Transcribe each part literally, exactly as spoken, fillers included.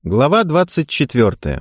Глава двадцать четвертая.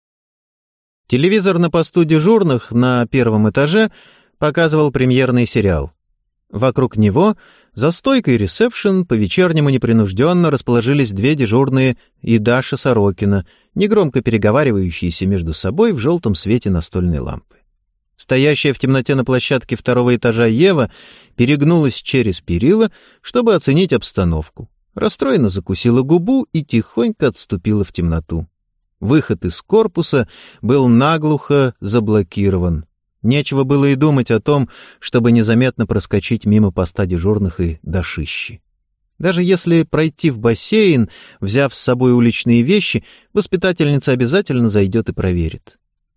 Телевизор на посту дежурных на первом этаже показывал премьерный сериал. Вокруг него, за стойкой ресепшн, по-вечернему непринужденно расположились две дежурные и Даша Сорокина, негромко переговаривающиеся между собой в желтом свете настольной лампы. Стоящая в темноте на площадке второго этажа Ева перегнулась через перила, чтобы оценить обстановку. Расстроенно закусила губу и тихонько отступила в темноту. Выход из корпуса был наглухо заблокирован. Нечего было и думать о том, чтобы незаметно проскочить мимо поста дежурных и Дашищи. Даже если пройти в бассейн, взяв с собой уличные вещи, воспитательница обязательно зайдет и проверит.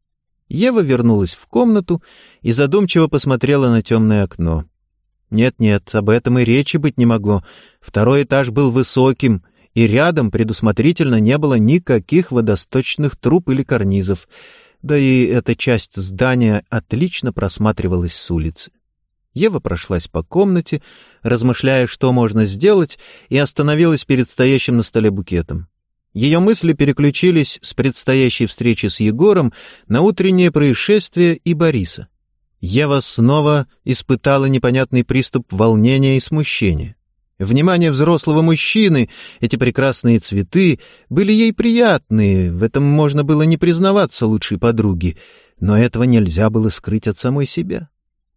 Ева вернулась в комнату и задумчиво посмотрела на темное окно. Нет-нет, об этом и речи быть не могло. Второй этаж был высоким, и рядом предусмотрительно не было никаких водосточных труб или карнизов, да и эта часть здания отлично просматривалась с улицы. Ева прошлась по комнате, размышляя, что можно сделать, и остановилась перед стоящим на столе букетом. Ее мысли переключились с предстоящей встречи с Егором на утреннее происшествие и Бориса. Ева снова испытала непонятный приступ волнения и смущения. Внимание взрослого мужчины, эти прекрасные цветы, были ей приятны, в этом можно было не признаваться лучшей подруге, но этого нельзя было скрыть от самой себя.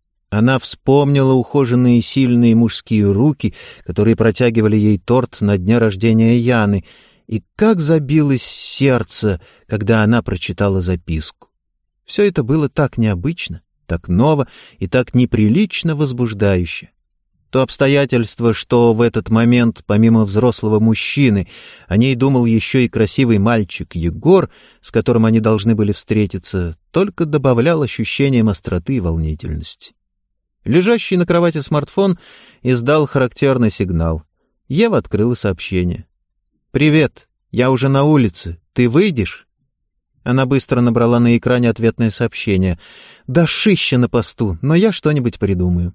Она вспомнила ухоженные сильные мужские руки, которые протягивали ей торт на дне рождения Яны, и как забилось сердце, когда она прочитала записку. Все это было так необычно, так ново и так неприлично возбуждающе. То обстоятельство, что в этот момент, помимо взрослого мужчины, о ней думал еще и красивый мальчик Егор, с которым они должны были встретиться, только добавлял ощущением остроты и волнительности. Лежащий на кровати смартфон издал характерный сигнал. Ева открыла сообщение. «Привет, я уже на улице. Ты выйдешь?» Она быстро набрала на экране ответное сообщение. «Дашища на посту, но я что-нибудь придумаю».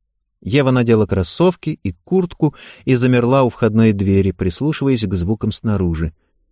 Ева надела кроссовки и куртку и замерла у входной двери, прислушиваясь к звукам снаружи.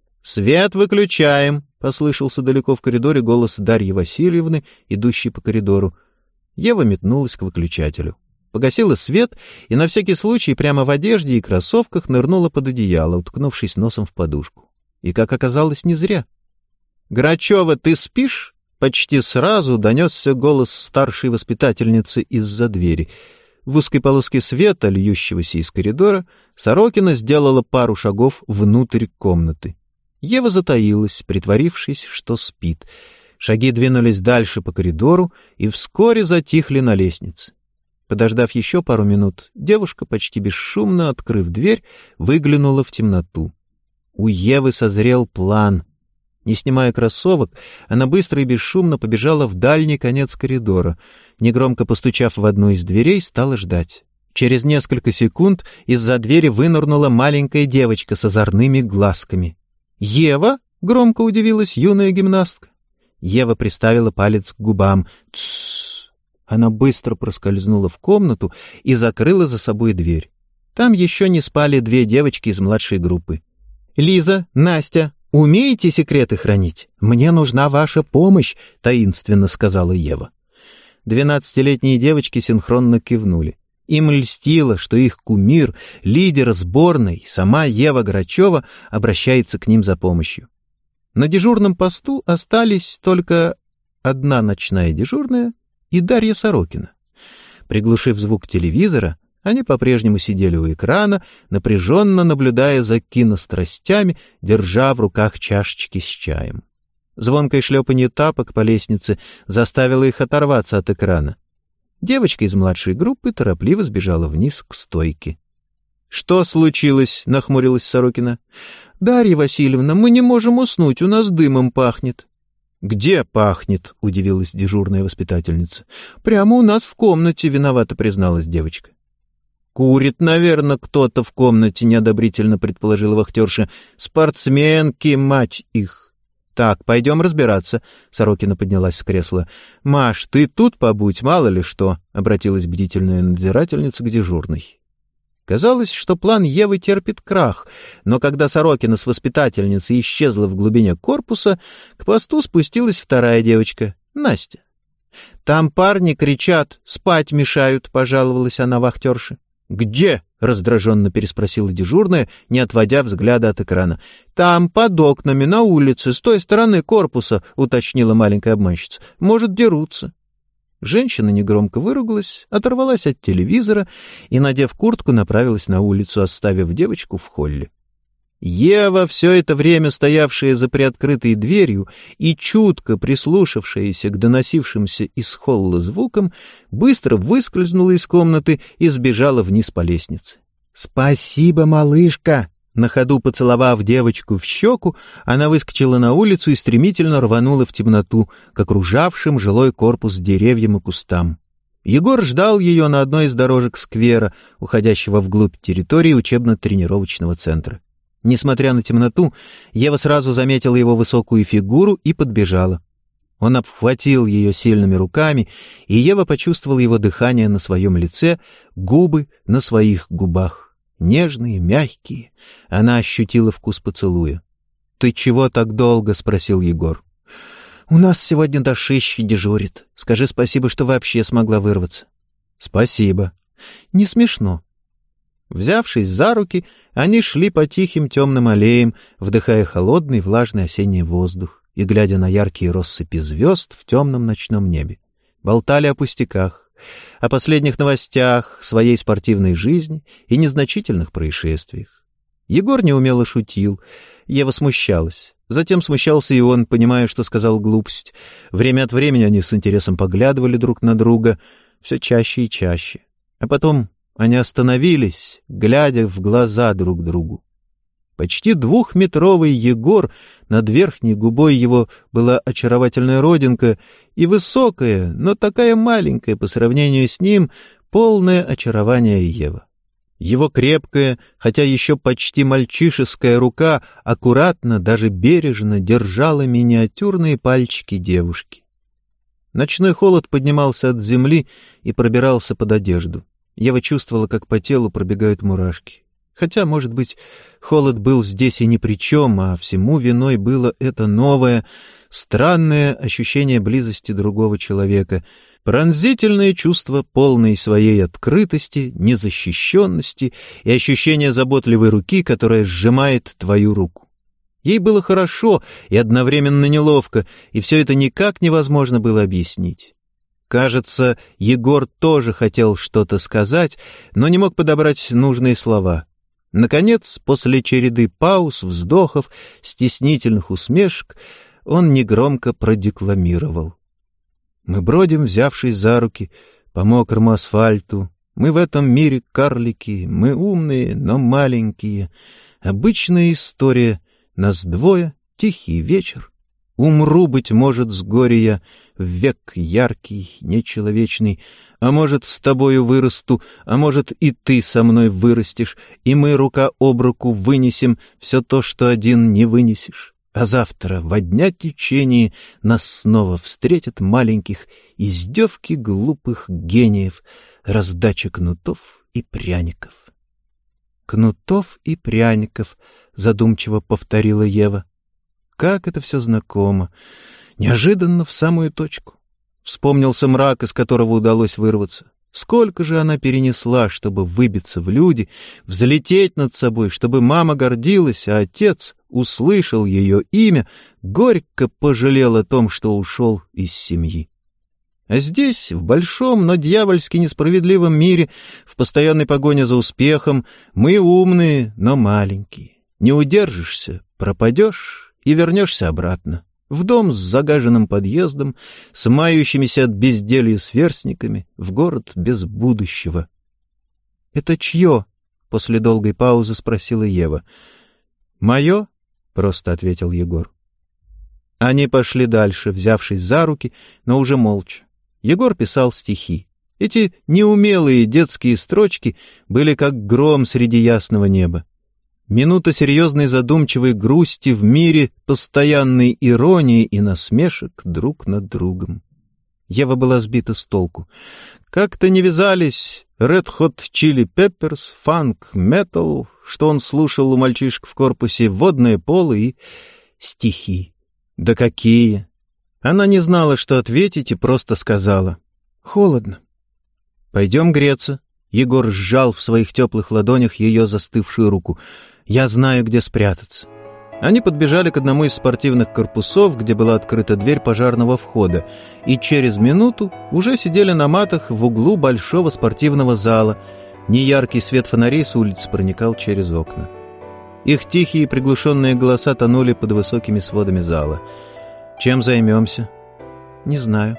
«Свет выключаем!» — послышался далеко в коридоре голос Дарьи Васильевны, идущей по коридору. Ева метнулась к выключателю. Погасила свет и на всякий случай прямо в одежде и кроссовках нырнула под одеяло, уткнувшись носом в подушку. И, как оказалось, не зря. «Грачева, ты спишь?» — почти сразу донесся голос старшей воспитательницы из-за двери. В узкой полоске света, льющегося из коридора, Сорокина сделала пару шагов внутрь комнаты. Ева затаилась, притворившись, что спит. Шаги двинулись дальше по коридору и вскоре затихли на лестнице. Подождав еще пару минут, девушка, почти бесшумно открыв дверь, выглянула в темноту. У Евы созрел план. Не снимая кроссовок, она быстро и бесшумно побежала в дальний конец коридора. Негромко постучав в одну из дверей, стала ждать. Через несколько секунд из-за двери вынырнула маленькая девочка с озорными глазками. «Ева?» — громко удивилась юная гимнастка. Ева приставила палец к губам. «Тссс!» Она быстро проскользнула в комнату и закрыла за собой дверь. Там еще не спали две девочки из младшей группы. «Лиза, Настя, умеете секреты хранить? Мне нужна ваша помощь», — таинственно сказала Ева. Двенадцатилетние девочки синхронно кивнули. Им льстило, что их кумир, лидер сборной, сама Ева Грачева, обращается к ним за помощью. На дежурном посту остались только одна ночная дежурная и Дарья Сорокина. Приглушив звук телевизора, они по-прежнему сидели у экрана, напряженно наблюдая за кинострастями, держа в руках чашечки с чаем. Звонкое шлепанье тапок по лестнице заставило их оторваться от экрана. Девочка из младшей группы торопливо сбежала вниз к стойке. «Что случилось?» — нахмурилась Сорокина. «Дарья Васильевна, мы не можем уснуть, у нас дымом пахнет». «Где пахнет?» — удивилась дежурная воспитательница. «Прямо у нас в комнате», — виновато призналась девочка. «Курит, наверное, кто-то в комнате», — неодобрительно предположила вахтерша. «Спортсменки, мать их!» «Так, пойдем разбираться», — Сорокина поднялась с кресла. «Маш, ты тут побудь, мало ли что», — обратилась бдительная надзирательница к дежурной. Казалось, что план Евы терпит крах, но когда Сорокина с воспитательницей исчезла в глубине корпуса, к посту спустилась вторая девочка, Настя. «Там парни кричат, спать мешают», — пожаловалась она вахтерше. «Где?» — раздраженно переспросила дежурная, не отводя взгляда от экрана. «Там, под окнами, на улице, с той стороны корпуса», — уточнила маленькая обманщица. «Может, дерутся». Женщина негромко выругалась, оторвалась от телевизора и, надев куртку, направилась на улицу, оставив девочку в холле. Ева, все это время стоявшая за приоткрытой дверью и чутко прислушавшаяся к доносившимся из холла звукам, быстро выскользнула из комнаты и сбежала вниз по лестнице. «Спасибо, малышка!» На ходу поцеловав девочку в щеку, она выскочила на улицу и стремительно рванула в темноту к окружавшим жилой корпус деревьям и кустам. Егор ждал ее на одной из дорожек сквера, уходящего вглубь территории учебно-тренировочного центра. Несмотря на темноту, Ева сразу заметила его высокую фигуру и подбежала. Он обхватил ее сильными руками, и Ева почувствовала его дыхание на своем лице, губы на своих губах. Нежные, мягкие. Она ощутила вкус поцелуя. «Ты чего так долго?» — спросил Егор. «У нас сегодня дошищи дежурит. Скажи спасибо, что вообще смогла вырваться». «Спасибо». «Не смешно». Взявшись за руки, они шли по тихим темным аллеям, вдыхая холодный влажный осенний воздух и глядя на яркие россыпи звезд в темном ночном небе. Болтали о пустяках, о последних новостях своей спортивной жизни и незначительных происшествиях. Егор неумело шутил, Ева смущалась. Затем смущался и он, понимая, что сказал глупость. Время от времени они с интересом поглядывали друг на друга, все чаще и чаще. А потом они остановились, глядя в глаза друг другу. Почти двухметровый Егор, над верхней губой его была очаровательная родинка, и высокая, но такая маленькая по сравнению с ним, полное очарование Ева. Его крепкая, хотя еще почти мальчишеская рука аккуратно, даже бережно держала миниатюрные пальчики девушки. Ночной холод поднимался от земли и пробирался под одежду. Ева чувствовала, как по телу пробегают мурашки. Хотя, может быть, холод был здесь и ни при чем, а всему виной было это новое, странное ощущение близости другого человека, пронзительное чувство полной своей открытости, незащищенности и ощущение заботливой руки, которая сжимает твою руку. Ей было хорошо и одновременно неловко, и все это никак невозможно было объяснить. Кажется, Егор тоже хотел что-то сказать, но не мог подобрать нужные слова. Наконец, после череды пауз, вздохов, стеснительных усмешек, он негромко продекламировал. «Мы бродим, взявшись за руки, по мокрому асфальту. Мы в этом мире карлики, мы умные, но маленькие. Обычная история, нас двое, тихий вечер. Умру, быть может, с горя я, в век яркий, нечеловечный, а может, с тобою вырасту, а может, и ты со мной вырастешь, и мы рука об руку вынесем все то, что один не вынесешь. А завтра, во дня течения, нас снова встретят маленьких издевки глупых гениев, раздача кнутов и пряников». «Кнутов и пряников», — задумчиво повторила Ева. Как это все знакомо. Неожиданно в самую точку. Вспомнился мрак, из которого удалось вырваться. Сколько же она перенесла, чтобы выбиться в люди, взлететь над собой, чтобы мама гордилась, а отец услышал ее имя, горько пожалел о том, что ушел из семьи. А здесь, в большом, но дьявольски несправедливом мире, в постоянной погоне за успехом, мы умные, но маленькие. Не удержишься, пропадешь и вернешься обратно, в дом с загаженным подъездом, с мающимися от безделья сверстниками, в город без будущего. — Это чье? — после долгой паузы спросила Ева. — Мое? — просто ответил Егор. Они пошли дальше, взявшись за руки, но уже молча. Егор писал стихи. Эти неумелые детские строчки были как гром среди ясного неба. Минута серьезной задумчивой грусти в мире постоянной иронии и насмешек друг над другом. Ева была сбита с толку. Как-то не вязались Red Hot Chili Peppers, фанк, метал, что он слушал у мальчишек в корпусе, водное поло и стихи. Да какие! Она не знала, что ответить, и просто сказала: «Холодно». «Пойдем греться». Егор сжал в своих теплых ладонях ее застывшую руку. «Я знаю, где спрятаться». Они подбежали к одному из спортивных корпусов, где была открыта дверь пожарного входа, и через минуту уже сидели на матах в углу большого спортивного зала. Неяркий свет фонарей с улицы проникал через окна. Их тихие приглушенные голоса тонули под высокими сводами зала. «Чем займемся?» «Не знаю».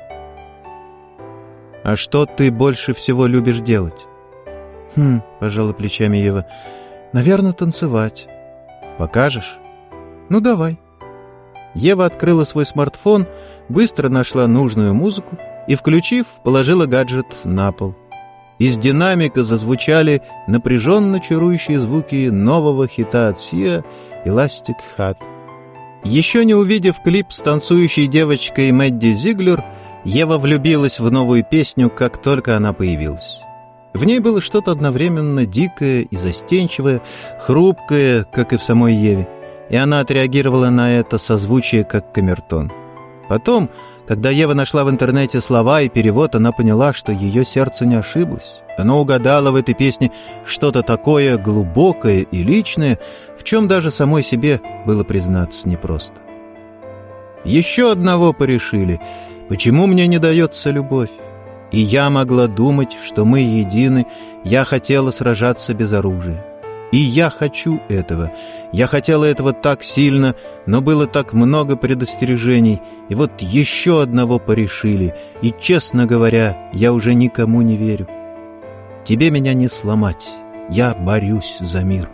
«А что ты больше всего любишь делать?» «Хм», — пожала плечами Ева, — «наверное, танцевать». «Покажешь?» «Ну, давай». Ева открыла свой смартфон, быстро нашла нужную музыку и, включив, положила гаджет на пол. Из динамика зазвучали напряженно чарующие звуки нового хита от Сиа «Elastic Heart». Еще не увидев клип с танцующей девочкой Мэдди Зиглер, Ева влюбилась в новую песню, как только она появилась. В ней было что-то одновременно дикое и застенчивое, хрупкое, как и в самой Еве, и она отреагировала на это созвучие как камертон. Потом, когда Ева нашла в интернете слова и перевод, она поняла, что ее сердце не ошиблось. Оно угадало в этой песне что-то такое глубокое и личное, в чем даже самой себе было признаться непросто. Еще одного порешили: почему мне не дается любовь? И я могла думать, что мы едины, я хотела сражаться без оружия. И я хочу этого. Я хотела этого так сильно, но было так много предостережений. И вот еще одного порешили. И, честно говоря, я уже никому не верю. Тебе меня не сломать. Я борюсь за мир.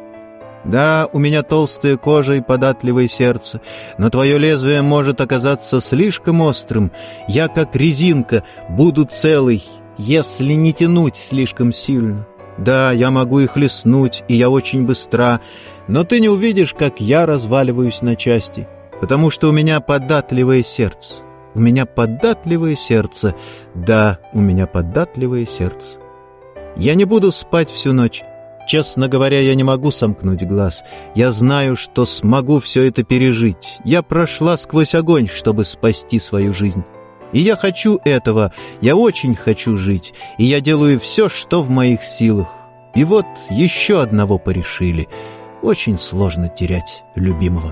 Да, у меня толстая кожа и податливое сердце, но твое лезвие может оказаться слишком острым. Я, как резинка, буду целый, если не тянуть слишком сильно. Да, я могу их леснуть, и я очень быстра, но ты не увидишь, как я разваливаюсь на части, потому что у меня податливое сердце. У меня податливое сердце. Да, у меня податливое сердце. Я не буду спать всю ночь. Честно говоря, я не могу сомкнуть глаз. Я знаю, что смогу все это пережить. Я прошла сквозь огонь, чтобы спасти свою жизнь. И я хочу этого, я очень хочу жить, и я делаю все, что в моих силах. И вот еще одного порешили. Очень сложно терять любимого.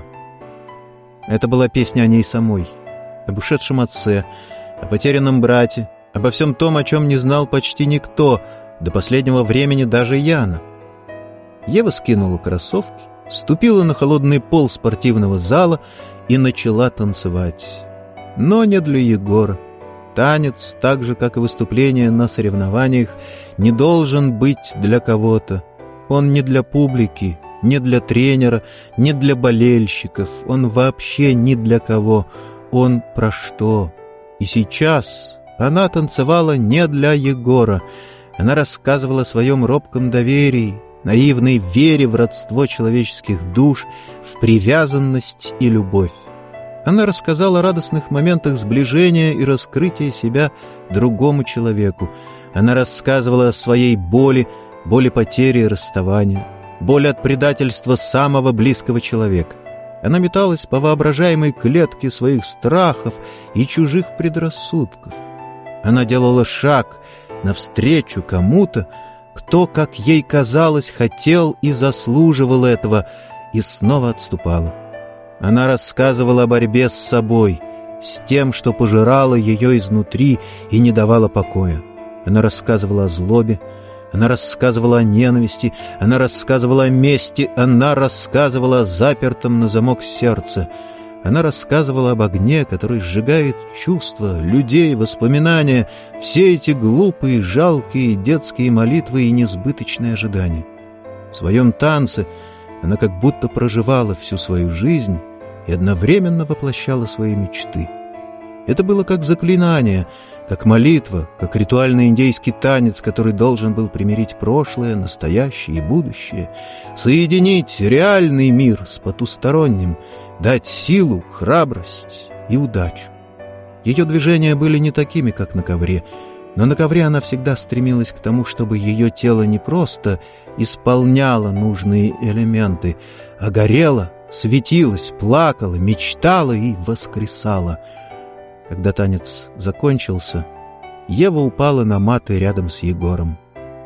Это была песня о ней самой, об ушедшем отце, о потерянном брате, обо всем том, о чем не знал почти никто, до последнего времени даже Яна. Ева скинула кроссовки, ступила на холодный пол спортивного зала и начала танцевать. Но не для Егора. Танец, так же, как и выступление на соревнованиях, не должен быть для кого-то. Он не для публики, не для тренера, не для болельщиков. Он вообще ни для кого. Он про что? И сейчас она танцевала не для Егора. Она рассказывала о своем робком доверии, наивной вере в родство человеческих душ, в привязанность и любовь. Она рассказала о радостных моментах сближения и раскрытия себя другому человеку. Она рассказывала о своей боли, боли потери и расставания, боли от предательства самого близкого человека. Она металась по воображаемой клетке своих страхов и чужих предрассудков. Она делала шаг навстречу кому-то, кто, как ей казалось, хотел и заслуживал этого, и снова отступала. Она рассказывала о борьбе с собой, с тем, что пожирало ее изнутри и не давало покоя. Она рассказывала о злобе, она рассказывала о ненависти, она рассказывала о мести, она рассказывала о запертом на замок сердце. Она рассказывала об огне, который сжигает чувства, людей, воспоминания, все эти глупые, жалкие детские молитвы и несбыточные ожидания. В своем танце она как будто проживала всю свою жизнь и одновременно воплощала свои мечты. Это было как заклинание, как молитва, как ритуальный индейский танец, который должен был примирить прошлое, настоящее и будущее, соединить реальный мир с потусторонним, дать силу, храбрость и удачу. Ее движения были не такими, как на ковре, но на ковре она всегда стремилась к тому, чтобы ее тело не просто исполняло нужные элементы, а горело, светилось, плакало, мечтало и воскресало. Когда танец закончился, Ева упала на маты рядом с Егором.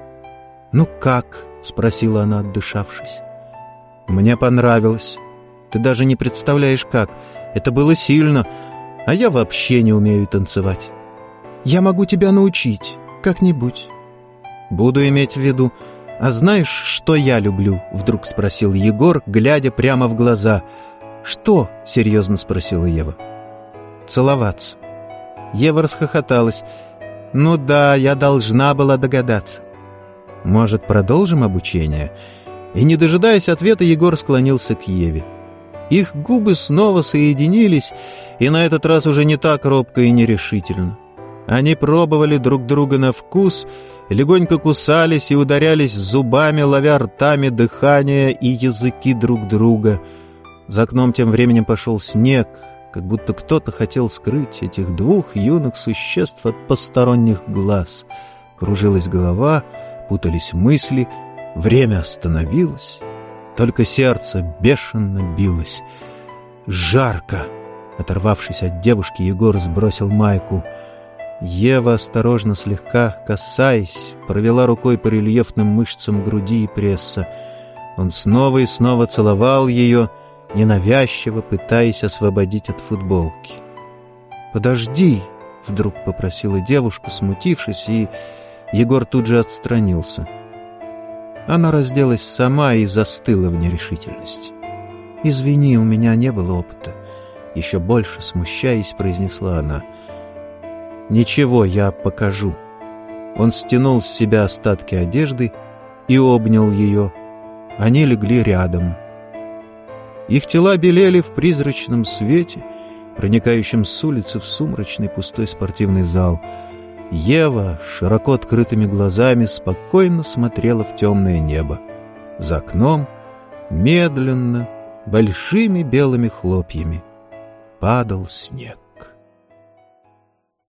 «Ну как?» — спросила она, отдышавшись. «Мне понравилось. Ты даже не представляешь, как. Это было сильно, а я вообще не умею танцевать. Я могу тебя научить, как-нибудь». «Буду иметь в виду. А знаешь, что я люблю?» — вдруг спросил Егор, глядя прямо в глаза. «Что?» — серьезно спросила Ева. «Целоваться». Ева расхохоталась. «Ну да, я должна была догадаться». «Может, продолжим обучение?» И, не дожидаясь ответа, Егор склонился к Еве. Их губы снова соединились, и на этот раз уже не так робко и нерешительно. Они пробовали друг друга на вкус, легонько кусались и ударялись зубами, ловя ртами дыхание и языки друг друга. За окном тем временем пошел снег, как будто кто-то хотел скрыть этих двух юных существ от посторонних глаз. Кружилась голова, путались мысли, время остановилось, только сердце бешено билось. «Жарко!» Оторвавшись от девушки, Егор сбросил майку. Ева, осторожно, слегка касаясь, провела рукой по рельефным мышцам груди и пресса. Он снова и снова целовал ее, ненавязчиво пытаясь освободить от футболки. «Подожди!» — вдруг попросила девушка, смутившись, и Егор тут же отстранился. Она разделась сама и застыла в нерешительности. «Извини, у меня не было опыта», — еще больше смущаясь, произнесла она. «Ничего, я покажу». Он стянул с себя остатки одежды и обнял ее. Они легли рядом. Их тела белели в призрачном свете, проникающем с улицы в сумрачный пустой спортивный зал. Ева широко открытыми глазами спокойно смотрела в темное небо. За окном медленно, большими белыми хлопьями падал снег.